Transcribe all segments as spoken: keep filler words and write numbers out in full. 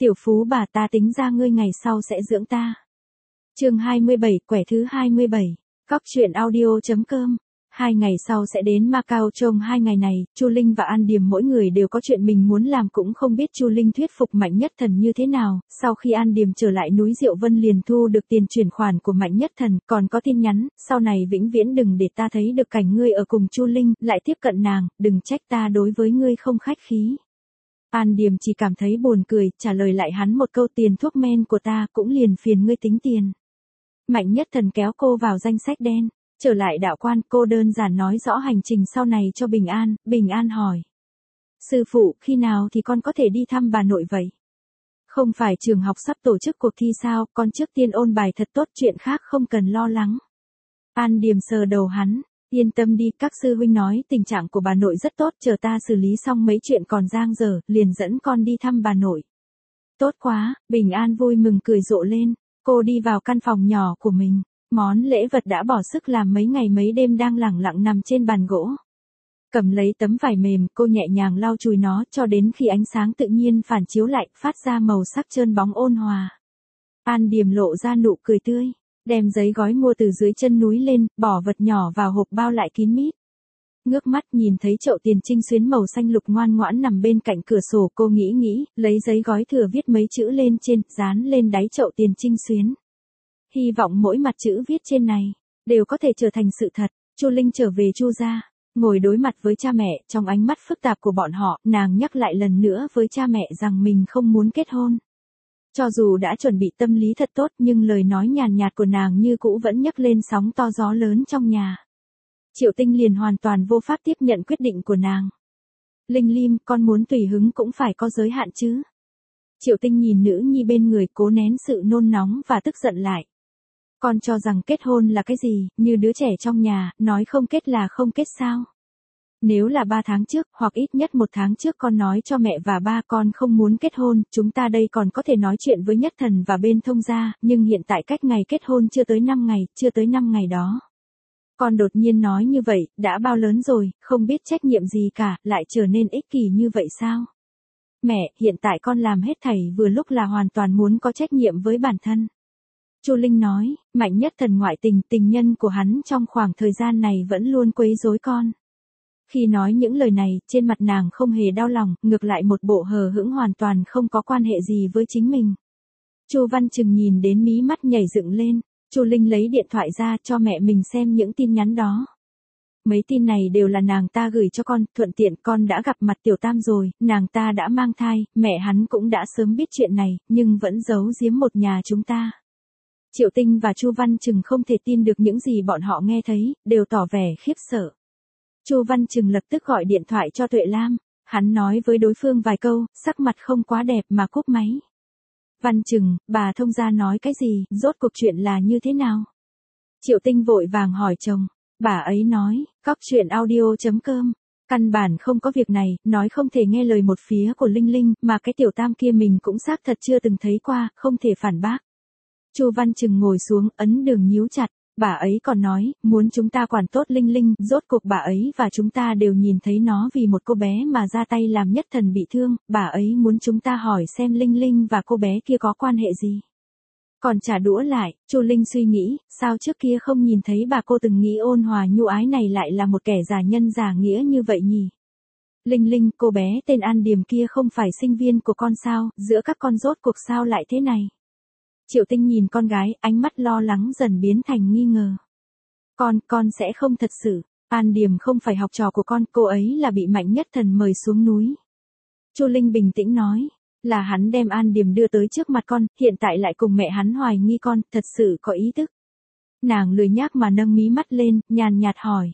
Tiểu phú bà, ta tính ra ngươi ngày sau sẽ dưỡng ta. Chương hai mươi bảy, quẻ thứ hai mươi bảy. Cóc truyện audio.com. Hai ngày sau sẽ đến Macau. Trong hai ngày này, Chu Linh và An Điềm mỗi người đều có chuyện mình muốn làm, cũng không biết Chu Linh thuyết phục Mạnh Nhất Thần như thế nào. Sau khi An Điềm trở lại núi Diệu Vân liền thu được tiền chuyển khoản của Mạnh Nhất Thần, còn có tin nhắn, sau này vĩnh viễn đừng để ta thấy được cảnh ngươi ở cùng Chu Linh, lại tiếp cận nàng, đừng trách ta đối với ngươi không khách khí. An Điềm chỉ cảm thấy buồn cười, trả lời lại hắn một câu, tiền thuốc men của ta cũng liền phiền ngươi tính tiền. Mạnh Nhất Thần kéo cô vào danh sách đen. Trở lại đạo quan, cô đơn giản nói rõ hành trình sau này cho Bình An. Bình An hỏi: sư phụ, khi nào thì con có thể đi thăm bà nội vậy? Không phải trường học sắp tổ chức cuộc thi sao, con trước tiên ôn bài thật tốt, chuyện khác không cần lo lắng. An Điềm sờ đầu hắn: yên tâm đi, các sư huynh nói tình trạng của bà nội rất tốt, chờ ta xử lý xong mấy chuyện còn dang dở, liền dẫn con đi thăm bà nội. Tốt quá, Bình An vui mừng cười rộ lên. Cô đi vào căn phòng nhỏ của mình. Món lễ vật đã bỏ sức làm mấy ngày mấy đêm đang lẳng lặng nằm trên bàn gỗ. Cầm lấy tấm vải mềm, cô nhẹ nhàng lau chùi nó cho đến khi ánh sáng tự nhiên phản chiếu lại, phát ra màu sắc trơn bóng ôn hòa. An Điềm lộ ra nụ cười tươi, đem giấy gói mua từ dưới chân núi lên, bỏ vật nhỏ vào hộp bao lại kín mít. Ngước mắt nhìn thấy chậu tiền trinh xuyến màu xanh lục ngoan ngoãn nằm bên cạnh cửa sổ, cô nghĩ nghĩ, lấy giấy gói thừa viết mấy chữ lên trên, dán lên đáy chậu tiền trinh xuyến. Hy vọng mỗi mặt chữ viết trên này đều có thể trở thành sự thật. Chu Linh trở về Chu gia, ngồi đối mặt với cha mẹ, trong ánh mắt phức tạp của bọn họ, nàng nhắc lại lần nữa với cha mẹ rằng mình không muốn kết hôn. Cho dù đã chuẩn bị tâm lý thật tốt, nhưng lời nói nhàn nhạt của nàng như cũ vẫn nhấc lên sóng to gió lớn trong nhà. Triệu Tinh liền hoàn toàn vô pháp tiếp nhận quyết định của nàng. Linh Lim, con muốn tùy hứng cũng phải có giới hạn chứ. Triệu Tinh nhìn nữ nhi bên người, cố nén sự nôn nóng và tức giận lại. Con cho rằng kết hôn là cái gì, như đứa trẻ trong nhà, nói không kết là không kết sao? Nếu là ba tháng trước, hoặc ít nhất một tháng trước con nói cho mẹ và ba con không muốn kết hôn, chúng ta đây còn có thể nói chuyện với Nhất Thần và bên thông gia, nhưng hiện tại cách ngày kết hôn chưa tới năm ngày, chưa tới năm ngày đó. Con đột nhiên nói như vậy, đã bao lớn rồi, không biết trách nhiệm gì cả, lại trở nên ích kỷ như vậy sao? Mẹ, hiện tại con làm hết thảy vừa lúc là hoàn toàn muốn có trách nhiệm với bản thân. Chu Linh nói, Mạnh Nhất Thần ngoại tình, tình nhân của hắn trong khoảng thời gian này vẫn luôn quấy rối con. Khi nói những lời này, trên mặt nàng không hề đau lòng, ngược lại một bộ hờ hững hoàn toàn không có quan hệ gì với chính mình. Chu Văn Trừng nhìn đến mí mắt nhảy dựng lên. Chu Linh lấy điện thoại ra cho mẹ mình xem những tin nhắn đó. Mấy tin này đều là nàng ta gửi cho con, thuận tiện con đã gặp mặt Tiểu Tam rồi, nàng ta đã mang thai, mẹ hắn cũng đã sớm biết chuyện này, nhưng vẫn giấu giếm một nhà chúng ta. Triệu Tinh và Chu Văn Trừng không thể tin được những gì bọn họ nghe thấy, đều tỏ vẻ khiếp sợ. Chu Văn Trừng lập tức gọi điện thoại cho Tuệ Lam, hắn nói với đối phương vài câu, sắc mặt không quá đẹp mà cúp máy. Văn Trừng, bà thông gia nói cái gì, rốt cuộc chuyện là như thế nào? Triệu Tinh vội vàng hỏi chồng, bà ấy nói, cóc truyện audio.com, căn bản không có việc này, nói không thể nghe lời một phía của Linh Linh, mà cái Tiểu Tam kia mình cũng xác thật chưa từng thấy qua, không thể phản bác. Chu Văn Trừng ngồi xuống, ấn đường nhíu chặt, bà ấy còn nói, muốn chúng ta quản tốt Linh Linh, rốt cuộc bà ấy và chúng ta đều nhìn thấy nó vì một cô bé mà ra tay làm Nhất Thần bị thương, bà ấy muốn chúng ta hỏi xem Linh Linh và cô bé kia có quan hệ gì. Còn trả đũa lại, Chu Linh suy nghĩ, sao trước kia không nhìn thấy bà cô từng nghĩ ôn hòa nhu ái này lại là một kẻ giả nhân giả nghĩa như vậy nhỉ? Linh Linh, cô bé tên An Điềm kia không phải sinh viên của con sao, giữa các con rốt cuộc sao lại thế này? Triệu Tinh nhìn con gái, ánh mắt lo lắng dần biến thành nghi ngờ. Con, con sẽ không thật sự, An Điềm không phải học trò của con, cô ấy là bị Mạnh Nhất Thần mời xuống núi. Chu Linh bình tĩnh nói, là hắn đem An Điềm đưa tới trước mặt con, hiện tại lại cùng mẹ hắn hoài nghi con, thật sự có ý thức. Nàng lười nhác mà nâng mí mắt lên, nhàn nhạt hỏi.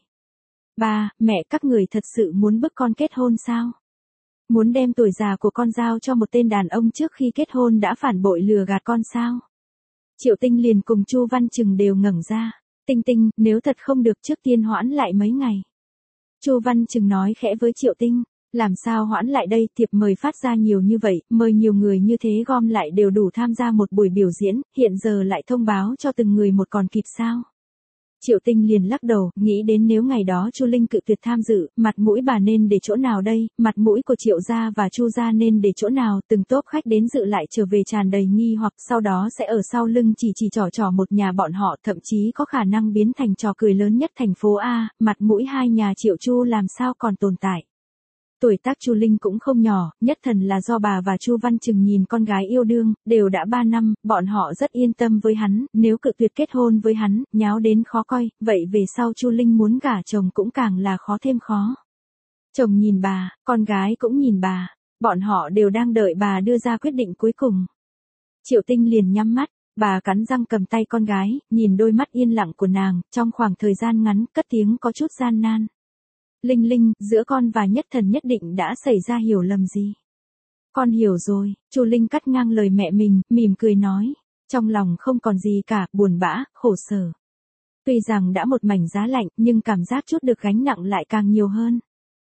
Ba, mẹ, các người thật sự muốn bức con kết hôn sao? Muốn đem tuổi già của con giao cho một tên đàn ông trước khi kết hôn đã phản bội lừa gạt con sao? Triệu Tinh liền cùng Chu Văn Trừng đều ngẩng ra. Tinh Tinh, nếu thật không được trước tiên hoãn lại mấy ngày. Chu Văn Trừng nói khẽ với Triệu Tinh, làm sao hoãn lại đây, thiệp mời phát ra nhiều như vậy, mời nhiều người như thế gom lại đều đủ tham gia một buổi biểu diễn, hiện giờ lại thông báo cho từng người một còn kịp sao? Triệu Tinh liền lắc đầu, nghĩ đến nếu ngày đó Chu Linh cự tuyệt tham dự, mặt mũi bà nên để chỗ nào đây, mặt mũi của Triệu gia và Chu gia nên để chỗ nào, từng tốp khách đến dự lại trở về tràn đầy nghi hoặc, sau đó sẽ ở sau lưng chỉ chỉ trò trò một nhà bọn họ, thậm chí có khả năng biến thành trò cười lớn nhất thành phố A, mặt mũi hai nhà Triệu Chu làm sao còn tồn tại. Tuổi tác Chu Linh cũng không nhỏ, nhất thần là do bà và Chu Văn Trừng nhìn con gái yêu đương, đều đã ba năm, bọn họ rất yên tâm với hắn, nếu cự tuyệt kết hôn với hắn, nháo đến khó coi, vậy về sau Chu Linh muốn gả chồng cũng càng là khó thêm khó. Chồng nhìn bà, con gái cũng nhìn bà, bọn họ đều đang đợi bà đưa ra quyết định cuối cùng. Triệu Tinh liền nhắm mắt, bà cắn răng cầm tay con gái, nhìn đôi mắt yên lặng của nàng, trong khoảng thời gian ngắn, cất tiếng có chút gian nan. Linh Linh, giữa con và Nhất Thần nhất định đã xảy ra hiểu lầm gì? Con hiểu rồi, Chu Linh cắt ngang lời mẹ mình, mỉm cười nói, trong lòng không còn gì cả, buồn bã, khổ sở. Tuy rằng đã một mảnh giá lạnh, nhưng cảm giác chút được gánh nặng lại càng nhiều hơn.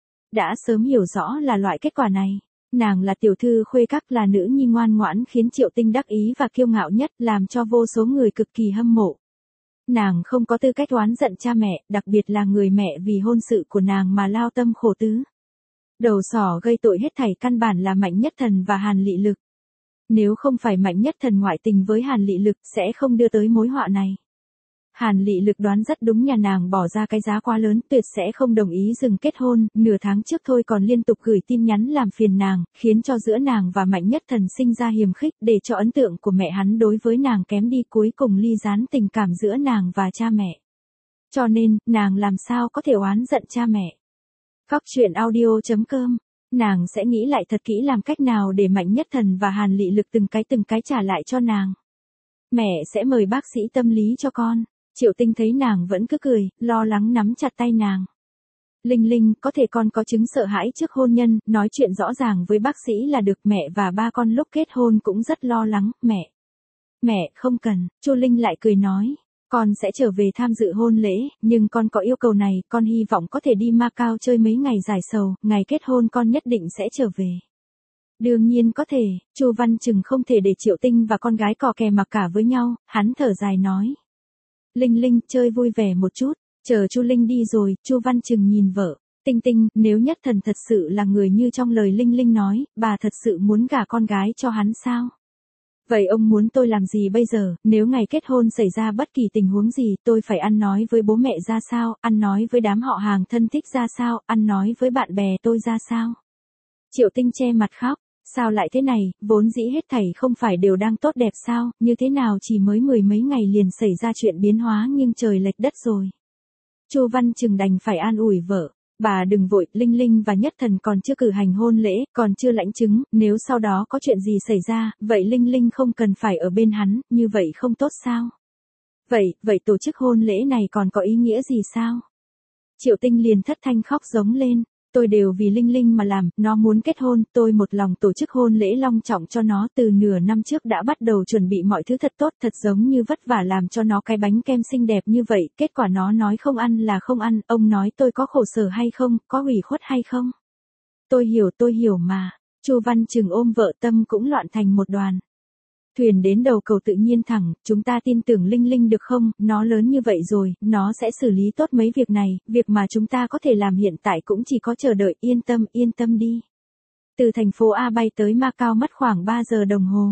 Đã sớm hiểu rõ là loại kết quả này. Nàng là tiểu thư khuê các, là nữ nhi ngoan ngoãn khiến Triệu Tinh đắc ý và kiêu ngạo nhất, làm cho vô số người cực kỳ hâm mộ. Nàng không có tư cách oán giận cha mẹ, đặc biệt là người mẹ vì hôn sự của nàng mà lao tâm khổ tứ. Đầu sỏ gây tội hết thảy căn bản là Mạnh Nhất Thần và Hàn Lị Lực. Nếu không phải Mạnh Nhất Thần ngoại tình với Hàn Lị Lực sẽ không đưa tới mối họa này. Hàn Lị Lực đoán rất đúng, nhà nàng bỏ ra cái giá quá lớn, tuyệt sẽ không đồng ý dừng kết hôn, nửa tháng trước thôi còn liên tục gửi tin nhắn làm phiền nàng, khiến cho giữa nàng và Mạnh Nhất Thần sinh ra hiềm khích, để cho ấn tượng của mẹ hắn đối với nàng kém đi, cuối cùng ly gián tình cảm giữa nàng và cha mẹ. Cho nên, nàng làm sao có thể oán giận cha mẹ. Cóc truyện audio chấm com, nàng sẽ nghĩ lại thật kỹ làm cách nào để Mạnh Nhất Thần và Hàn Lị Lực từng cái từng cái trả lại cho nàng. Mẹ sẽ mời bác sĩ tâm lý cho con. Triệu Tinh thấy nàng vẫn cứ cười, lo lắng nắm chặt tay nàng. Linh Linh, có thể con có chứng sợ hãi trước hôn nhân, nói chuyện rõ ràng với bác sĩ là được, mẹ và ba con lúc kết hôn cũng rất lo lắng, mẹ. Mẹ, không cần, Chu Linh lại cười nói, con sẽ trở về tham dự hôn lễ, nhưng con có yêu cầu này, con hy vọng có thể đi Macau chơi mấy ngày giải sầu, ngày kết hôn con nhất định sẽ trở về. Đương nhiên có thể, Chu Văn Trừng không thể để Triệu Tinh và con gái cò kè mặc cả với nhau, hắn thở dài nói. Linh Linh, chơi vui vẻ một chút, chờ Chu Linh đi rồi, Chu Văn Trừng nhìn vợ, Tinh Tinh, nếu Nhất Thần thật sự là người như trong lời Linh Linh nói, bà thật sự muốn gả con gái cho hắn sao? Vậy ông muốn tôi làm gì bây giờ, nếu ngày kết hôn xảy ra bất kỳ tình huống gì, tôi phải ăn nói với bố mẹ ra sao, ăn nói với đám họ hàng thân thích ra sao, ăn nói với bạn bè tôi ra sao? Triệu Tinh che mặt khóc. Sao lại thế này, vốn dĩ hết thảy không phải đều đang tốt đẹp sao, như thế nào chỉ mới mười mấy ngày liền xảy ra chuyện biến hóa nghiêng trời lệch đất rồi. Chu Văn Trừng đành phải an ủi vợ, bà đừng vội, Linh Linh và Nhất Thần còn chưa cử hành hôn lễ, còn chưa lãnh chứng, nếu sau đó có chuyện gì xảy ra, vậy Linh Linh không cần phải ở bên hắn, như vậy không tốt sao? Vậy, vậy tổ chức hôn lễ này còn có ý nghĩa gì sao? Triệu Tinh liền thất thanh khóc giống lên. Tôi đều vì Linh Linh mà làm, nó muốn kết hôn, tôi một lòng tổ chức hôn lễ long trọng cho nó, từ nửa năm trước đã bắt đầu chuẩn bị mọi thứ thật tốt, thật giống như vất vả làm cho nó cái bánh kem xinh đẹp như vậy, kết quả nó nói không ăn là không ăn, ông nói tôi có khổ sở hay không, có ủy khuất hay không? Tôi hiểu, tôi hiểu mà. Chu Văn Trừng ôm vợ tâm cũng loạn thành một đoàn. Thuyền đến đầu cầu tự nhiên thẳng, chúng ta tin tưởng Linh Linh được không, nó lớn như vậy rồi, nó sẽ xử lý tốt mấy việc này, việc mà chúng ta có thể làm hiện tại cũng chỉ có chờ đợi, yên tâm, yên tâm đi. Từ thành phố A bay tới Macau mất khoảng ba giờ đồng hồ.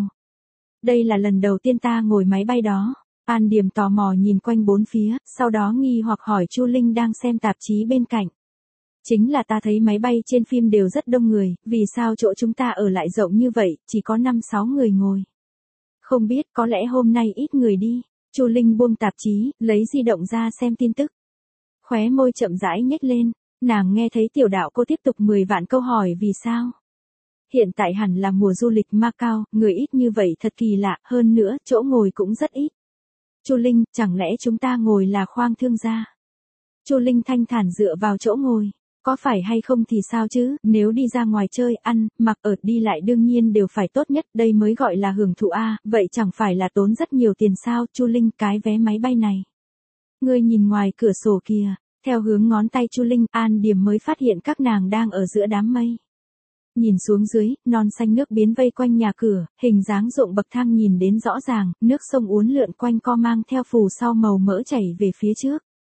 Đây là lần đầu tiên ta ngồi máy bay đó. An Điềm tò mò nhìn quanh bốn phía, sau đó nghi hoặc hỏi Chu Linh đang xem tạp chí bên cạnh. Chính là ta thấy máy bay trên phim đều rất đông người, vì sao chỗ chúng ta ở lại rộng như vậy, chỉ có năm sáu người ngồi. Không biết, có lẽ hôm nay ít người đi. Chu Linh buông tạp chí, lấy di động ra xem tin tức. Khóe môi chậm rãi nhếch lên, nàng nghe thấy tiểu đạo cô tiếp tục mười vạn câu hỏi vì sao. Hiện tại hẳn là mùa du lịch Macau, người ít như vậy thật kỳ lạ, hơn nữa, chỗ ngồi cũng rất ít. Chu Linh, chẳng lẽ chúng ta ngồi là khoang thương gia? Chu Linh thanh thản dựa vào chỗ ngồi. Có phải hay không thì sao chứ, nếu đi ra ngoài chơi, ăn, mặc ở, đi lại đương nhiên đều phải tốt nhất, đây mới gọi là hưởng thụ a, vậy chẳng phải là tốn rất nhiều tiền sao, Chu Linh, cái vé máy bay này. Ngươi nhìn ngoài cửa sổ kìa, theo hướng ngón tay Chu Linh, An Điềm mới phát hiện các nàng đang ở giữa đám mây. Nhìn xuống dưới, non xanh nước biến vây quanh nhà cửa, hình dáng ruộng bậc thang nhìn đến rõ ràng, nước sông uốn lượn quanh co mang theo phù sau màu mỡ chảy về phía trước.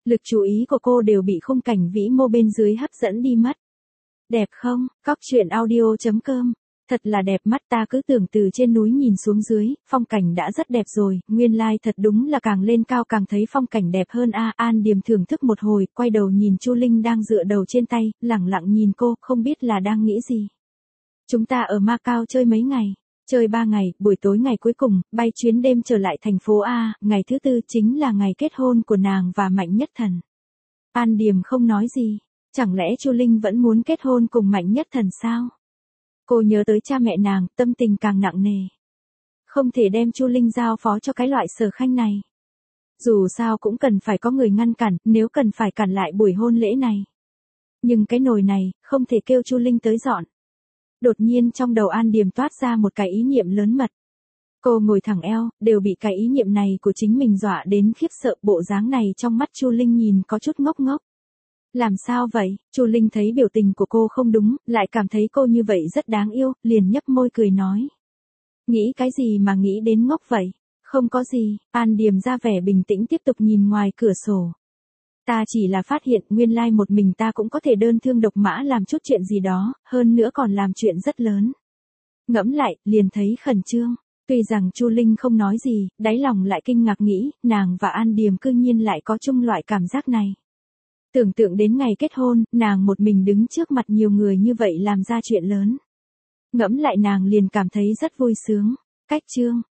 Lực chú ý của cô đều bị khung cảnh vĩ mô bên dưới hấp dẫn đi mất. Đẹp không? Cóc truyện audio chấm com. Thật là đẹp mắt, ta cứ tưởng từ trên núi nhìn xuống dưới, phong cảnh đã rất đẹp rồi, nguyên lai like thật đúng là càng lên cao càng thấy phong cảnh đẹp hơn a. À, An Điềm thưởng thức một hồi, quay đầu nhìn Chu Linh đang dựa đầu trên tay, lẳng lặng nhìn cô, không biết là đang nghĩ gì. Chúng ta ở Macau chơi mấy ngày? Chơi ba ngày, buổi tối ngày cuối cùng, bay chuyến đêm trở lại thành phố A, ngày thứ tư chính là ngày kết hôn của nàng và Mạnh Nhất Thần. An Điềm không nói gì, chẳng lẽ Chu Linh vẫn muốn kết hôn cùng Mạnh Nhất Thần sao? Cô nhớ tới cha mẹ nàng, tâm tình càng nặng nề. Không thể đem Chu Linh giao phó cho cái loại Sở Khanh này. Dù sao cũng cần phải có người ngăn cản, nếu cần phải cản lại buổi hôn lễ này. Nhưng cái nồi này, không thể kêu Chu Linh tới dọn. Đột nhiên trong đầu An Điềm toát ra một cái ý niệm lớn mật. Cô ngồi thẳng eo, đều bị cái ý niệm này của chính mình dọa đến khiếp sợ, bộ dáng này trong mắt Chu Linh nhìn có chút ngốc ngốc. Làm sao vậy? Chu Linh thấy biểu tình của cô không đúng, lại cảm thấy cô như vậy rất đáng yêu, liền nhấp môi cười nói. Nghĩ cái gì mà nghĩ đến ngốc vậy? Không có gì, An Điềm ra vẻ bình tĩnh tiếp tục nhìn ngoài cửa sổ. Ta chỉ là phát hiện nguyên lai một mình ta cũng có thể đơn thương độc mã làm chút chuyện gì đó, hơn nữa còn làm chuyện rất lớn. Ngẫm lại, liền thấy khẩn trương. Tuy rằng Chu Linh không nói gì, đáy lòng lại kinh ngạc nghĩ, nàng và An Điềm cư nhiên lại có chung loại cảm giác này. Tưởng tượng đến ngày kết hôn, nàng một mình đứng trước mặt nhiều người như vậy làm ra chuyện lớn. Ngẫm lại nàng liền cảm thấy rất vui sướng. Cách chương.